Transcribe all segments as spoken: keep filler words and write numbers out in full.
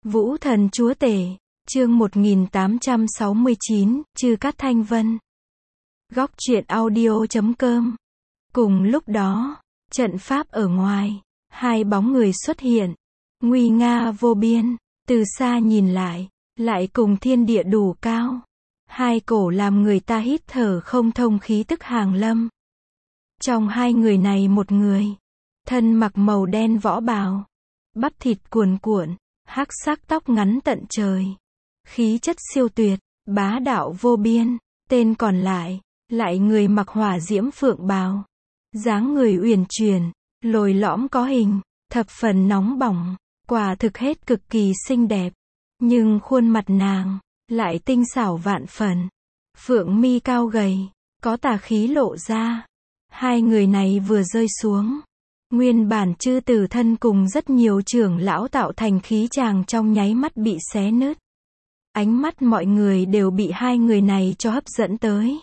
Vũ thần chúa tể, chương một nghìn tám trăm sáu mươi chín, Chư Cát Thanh Vân. Góc truyện audio chấm com. Cùng lúc đó, trận pháp ở ngoài, hai bóng người xuất hiện, nguy nga vô biên, từ xa nhìn lại, lại cùng thiên địa đủ cao. Hai cổ làm người ta hít thở không thông khí tức hàng lâm. Trong hai người này một người, thân mặc màu đen võ bào, bắp thịt cuồn cuộn, hắc sắc tóc ngắn tận trời, khí chất siêu tuyệt, bá đạo vô biên. Tên còn lại, lại người mặc hỏa diễm phượng bào, dáng người uyển chuyển, lồi lõm có hình, thập phần nóng bỏng, quả thực hết cực kỳ xinh đẹp. Nhưng khuôn mặt nàng lại tinh xảo vạn phần, phượng mi cao gầy, có tà khí lộ ra. Hai người này vừa rơi xuống, nguyên bản chư tử thân cùng rất nhiều trưởng lão tạo thành khí tràng trong nháy mắt bị xé nứt. Ánh mắt mọi người đều bị hai người này cho hấp dẫn tới.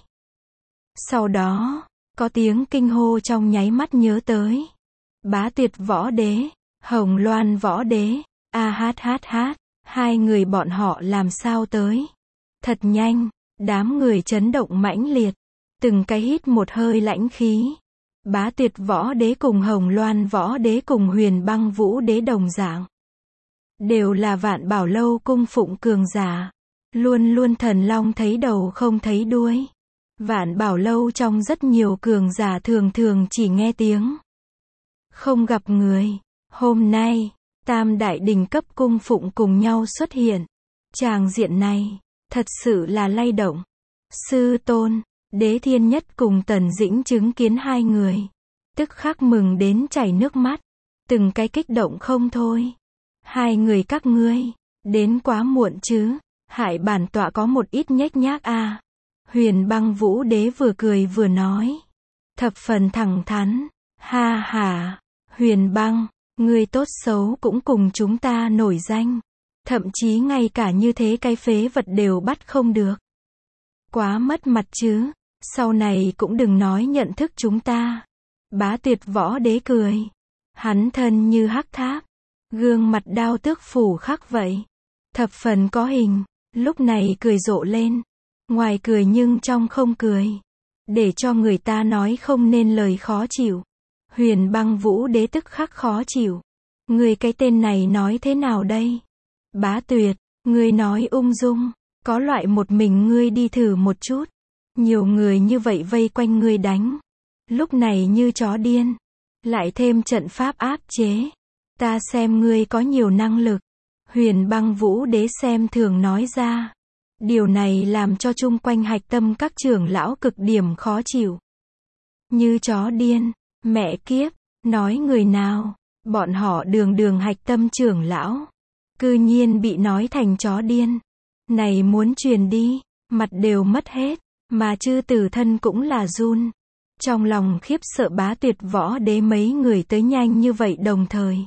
Sau đó, có tiếng kinh hô trong nháy mắt nhớ tới. Bá Tuyệt võ đế, Hồng Loan võ đế, a hát hát hát, hai người bọn họ làm sao tới? Thật nhanh, đám người chấn động mãnh liệt, từng cái hít một hơi lãnh khí. Bá Tuyệt võ đế cùng Hồng Loan võ đế cùng Huyền Băng vũ đế đồng dạng, đều là Vạn Bảo lâu cung phụng cường giả, luôn luôn thần long thấy đầu không thấy đuôi. Vạn Bảo lâu trong rất nhiều cường giả thường thường chỉ nghe tiếng, không gặp người. Hôm nay, tam đại đỉnh cấp cung phụng cùng nhau xuất hiện. Tràng diện này, thật sự là lay động. Sư tôn, Đế Thiên Nhất cùng Tần Dĩnh chứng kiến hai người, tức khắc mừng đến chảy nước mắt, từng cái kích động không thôi. Hai người các ngươi, đến quá muộn chứ, hại bản tọa có một ít nhếch nhác a. À. Huyền Băng vũ đế vừa cười vừa nói, thập phần thẳng thắn, ha ha, Huyền Băng, ngươi tốt xấu cũng cùng chúng ta nổi danh, thậm chí ngay cả như thế cái phế vật đều bắt không được. Quá mất mặt chứ, sau này cũng đừng nói nhận thức chúng ta. Bá Tuyệt võ đế cười, hắn thân như hắc tháp, gương mặt đao tước phủ khắc vậy, thập phần có hình, lúc này cười rộ lên, ngoài cười nhưng trong không cười, để cho người ta nói không nên lời khó chịu. Huyền Băng vũ đế tức khắc khó chịu, ngươi cái tên này nói thế nào đây? Bá Tuyệt, ngươi nói ung dung, có loại một mình ngươi đi thử một chút, nhiều người như vậy vây quanh ngươi đánh, lúc này như chó điên, lại thêm trận pháp áp chế, ta xem ngươi có nhiều năng lực. Huyền Băng vũ đế xem thường nói ra. Điều này làm cho chung quanh hạch tâm các trưởng lão cực điểm khó chịu. Như chó điên, mẹ kiếp, nói người nào? Bọn họ đường đường hạch tâm trưởng lão, cư nhiên bị nói thành chó điên. Này muốn truyền đi, mặt đều mất hết, mà chư tử thân cũng là run. Trong lòng khiếp sợ Bá Tuyệt võ đế mấy người tới nhanh như vậy đồng thời,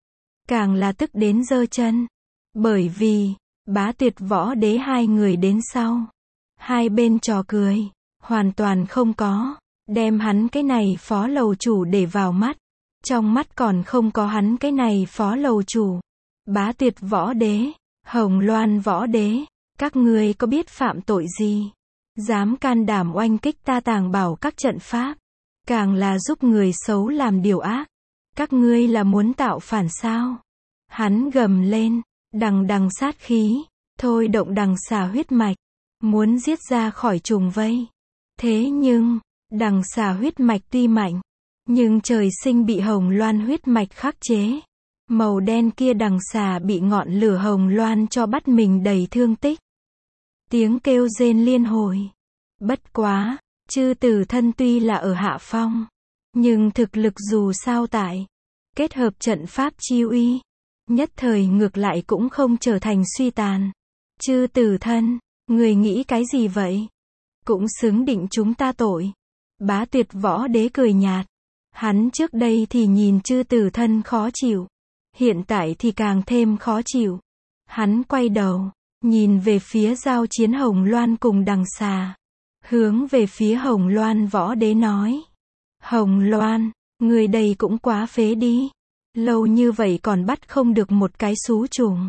càng là tức đến giơ chân. Bởi vì, Bá Tuyệt võ đế hai người đến sau, hai bên trò cười, hoàn toàn không có, đem hắn cái này phó lầu chủ để vào mắt. Trong mắt còn không có hắn cái này phó lầu chủ. Bá Tuyệt võ đế, Hồng Loan võ đế, các ngươi có biết phạm tội gì? Dám can đảm oanh kích ta tàng bảo các trận pháp, càng là giúp người xấu làm điều ác. Các ngươi là muốn tạo phản sao? Hắn gầm lên, đằng đằng sát khí, thôi động đằng xà huyết mạch, muốn giết ra khỏi trùng vây. Thế nhưng, đằng xà huyết mạch tuy mạnh, nhưng trời sinh bị Hồng Loan huyết mạch khắc chế. Màu đen kia đằng xà bị ngọn lửa Hồng Loan cho bắt mình đầy thương tích. Tiếng kêu rên liên hồi. Bất quá, chư tử thân tuy là ở hạ phong, nhưng thực lực dù sao tại, kết hợp trận pháp chi uy, nhất thời ngược lại cũng không trở thành suy tàn. Chư tử thân, người nghĩ cái gì vậy? Cũng xứng định chúng ta tội. Bá Tuyệt võ đế cười nhạt. Hắn trước đây thì nhìn chư tử thân khó chịu, hiện tại thì càng thêm khó chịu. Hắn quay đầu, nhìn về phía giao chiến Hồng Loan cùng đằng xà, hướng về phía Hồng Loan võ đế nói, Hồng Loan, người đây cũng quá phế đi, lâu như vậy còn bắt không được một cái xú trùng,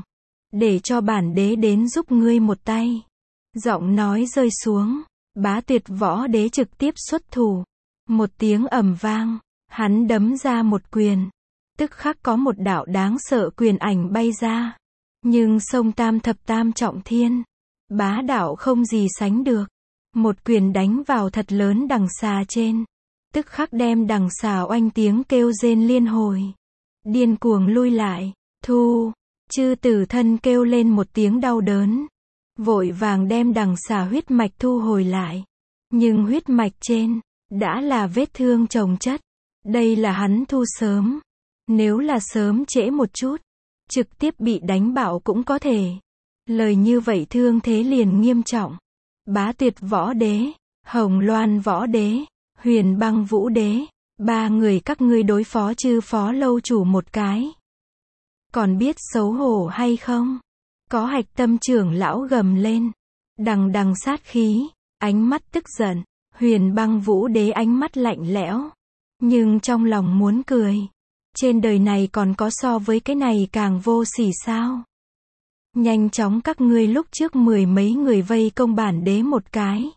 để cho bản đế đến giúp ngươi một tay. Giọng nói rơi xuống, Bá Tuyệt Võ Đế trực tiếp xuất thủ. Một tiếng ầm vang, hắn đấm ra một quyền. Tức khắc có một đạo đáng sợ quyền ảnh bay ra. Nhưng sông tam thập tam trọng thiên, bá đạo không gì sánh được. Một quyền đánh vào thật lớn đằng xà trên. Tức khắc đem đằng xà oanh tiếng kêu rên liên hồi. Điên cuồng lui lại, thu. Chư Tử Thân kêu lên một tiếng đau đớn. Vội vàng đem đằng xà huyết mạch thu hồi lại. Nhưng huyết mạch trên, đã là vết thương chồng chất. Đây là hắn thu sớm. Nếu là sớm trễ một chút, trực tiếp bị đánh bạo cũng có thể. Lời như vậy thương thế liền nghiêm trọng. Bá Tuyệt Võ Đế, Hồng Loan Võ Đế, Huyền Băng Vũ Đế, ba người các ngươi đối phó chư phó lâu chủ một cái. Còn biết xấu hổ hay không? Có Hạch Tâm trưởng lão gầm lên. Đằng đằng sát khí, ánh mắt tức giận. Huyền Băng Vũ Đế ánh mắt lạnh lẽo. Nhưng trong lòng muốn cười. Trên đời này còn có so với cái này càng vô sỉ sao? Nhanh chóng các ngươi lúc trước mười mấy người vây công bản đế một cái.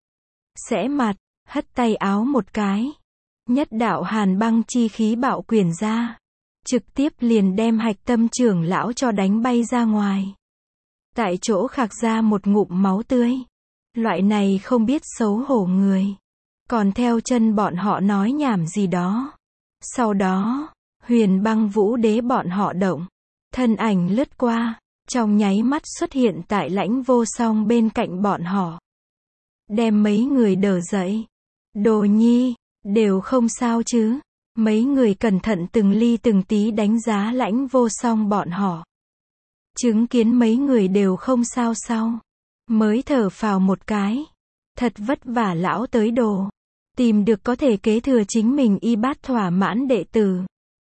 Xẽ mặt, hất tay áo một cái. Nhất đạo hàn băng chi khí bạo quyền ra. Trực tiếp liền đem Hạch Tâm trưởng lão cho đánh bay ra ngoài. Tại chỗ khạc ra một ngụm máu tươi. Loại này không biết xấu hổ người. Còn theo chân bọn họ nói nhảm gì đó. Sau đó, Huyền Băng Vũ Đế bọn họ động. Thân ảnh lướt qua. Trong nháy mắt xuất hiện tại Lãnh Vô Song bên cạnh bọn họ. Đem mấy người đỡ dậy. Đồ nhi, đều không sao chứ. Mấy người cẩn thận từng ly từng tí đánh giá Lãnh Vô Song bọn họ. Chứng kiến mấy người đều không sao sau. Mới thở phào một cái. Thật vất vả lão tới đồ. Tìm được có thể kế thừa chính mình y bát thỏa mãn đệ tử.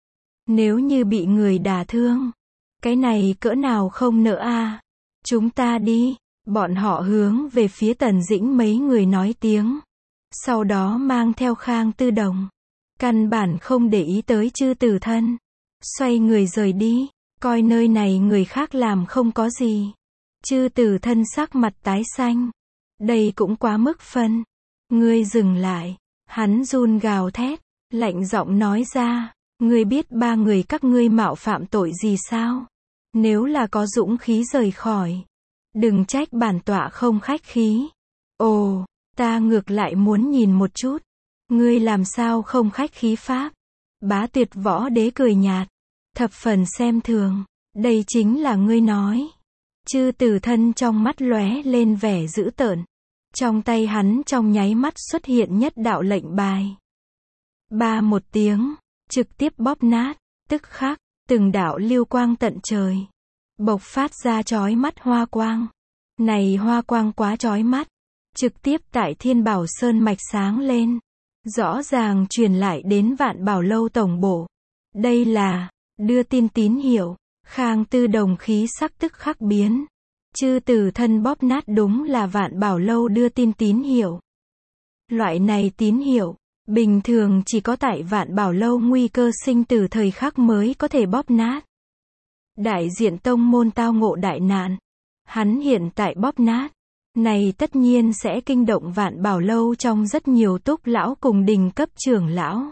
Nếu như bị người đả thương. Cái này cỡ nào không nỡ a à? Chúng ta đi. Bọn họ hướng về phía Tần Dĩnh mấy người nói tiếng. Sau đó mang theo Khang Tư Đồng. Căn bản không để ý tới Chư Tử Thân. Xoay người rời đi. Coi nơi này người khác làm không có gì. Chư Tử Thân sắc mặt tái xanh. Đây cũng quá mức phân. Ngươi dừng lại. Hắn run gào thét. Lạnh giọng nói ra. Ngươi biết ba người các ngươi mạo phạm tội gì sao? Nếu là có dũng khí rời khỏi. Đừng trách bản tọa không khách khí. Ồ, ta ngược lại muốn nhìn một chút. Ngươi làm sao không khách khí pháp? Bá Tuyệt Võ Đế cười nhạt. Thập phần xem thường. Đây chính là ngươi nói. Chư Tử Thân trong mắt lóe lên vẻ dữ tợn. Trong tay hắn trong nháy mắt xuất hiện nhất đạo lệnh bài. Ba một tiếng. Trực tiếp bóp nát. Tức khắc, từng đạo lưu quang tận trời. Bộc phát ra chói mắt hoa quang. Này hoa quang quá chói mắt. Trực tiếp tại Thiên Bảo Sơn mạch sáng lên. Rõ ràng truyền lại đến Vạn Bảo Lâu tổng bộ. Đây là đưa tin tín hiệu. Khang Tư Đồng khí sắc tức khắc biến. Chư Tử Thân bóp nát đúng là Vạn Bảo Lâu đưa tin tín hiệu. Loại này tín hiệu, bình thường chỉ có tại Vạn Bảo Lâu nguy cơ sinh tử thời khắc mới có thể bóp nát. Đại diện tông môn tao ngộ đại nạn. Hắn hiện tại bóp nát. Này tất nhiên sẽ kinh động Vạn Bảo Lâu trong rất nhiều túc lão cùng đình cấp trưởng lão.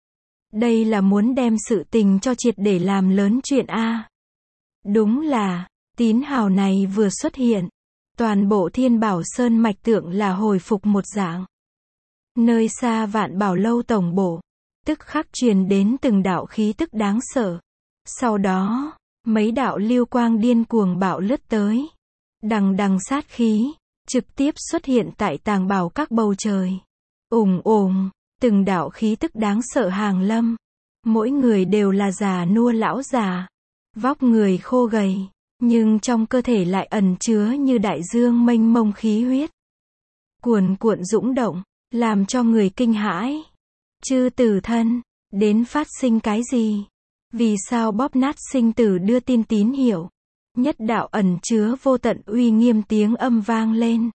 Đây là muốn đem sự tình cho triệt để làm lớn chuyện A. Đúng là, tín hào này vừa xuất hiện. Toàn bộ Thiên Bảo Sơn mạch tượng là hồi phục một dạng. Nơi xa Vạn Bảo Lâu tổng bộ. Tức khắc truyền đến từng đạo khí tức đáng sợ. Sau đó, mấy đạo lưu quang điên cuồng bạo lướt tới. Đằng đằng sát khí. Trực tiếp xuất hiện tại tàng bảo các bầu trời. Ùng ùng, từng đạo khí tức đáng sợ hàng lâm. Mỗi người đều là già nua lão già. Vóc người khô gầy. Nhưng trong cơ thể lại ẩn chứa như đại dương mênh mông khí huyết. Cuồn cuộn dũng động. Làm cho người kinh hãi. Chư Tử Thân, đến phát sinh cái gì? Vì sao bóp nát sinh tử đưa tin tín hiệu? Nhất đạo ẩn chứa vô tận uy nghiêm tiếng âm vang lên.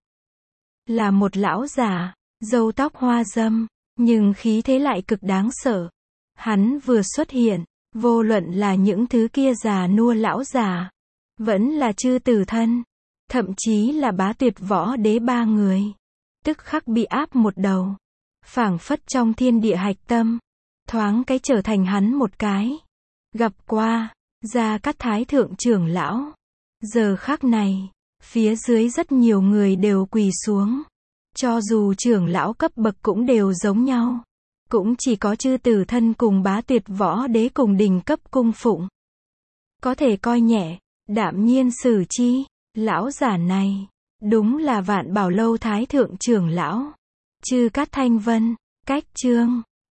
Là một lão già, râu tóc hoa râm, nhưng khí thế lại cực đáng sợ. Hắn vừa xuất hiện, vô luận là những thứ kia già nua lão già, vẫn là chư tử thân, thậm chí là Bá Tuyệt Võ Đế ba người, tức khắc bị áp một đầu, phảng phất trong thiên địa hạch tâm, thoáng cái trở thành hắn một cái. Gặp qua, Gia Cát Thái thượng trưởng lão. Giờ khắc này, phía dưới rất nhiều người đều quỳ xuống. Cho dù trưởng lão cấp bậc cũng đều giống nhau. Cũng chỉ có chư tử thân cùng Bá Tuyệt Võ Đế cùng đỉnh cấp cung phụng. Có thể coi nhẹ, đạm nhiên xử chi, lão giả này, đúng là Vạn Bảo Lâu Thái thượng trưởng lão. Chư Cát Thanh Vân, cách chương.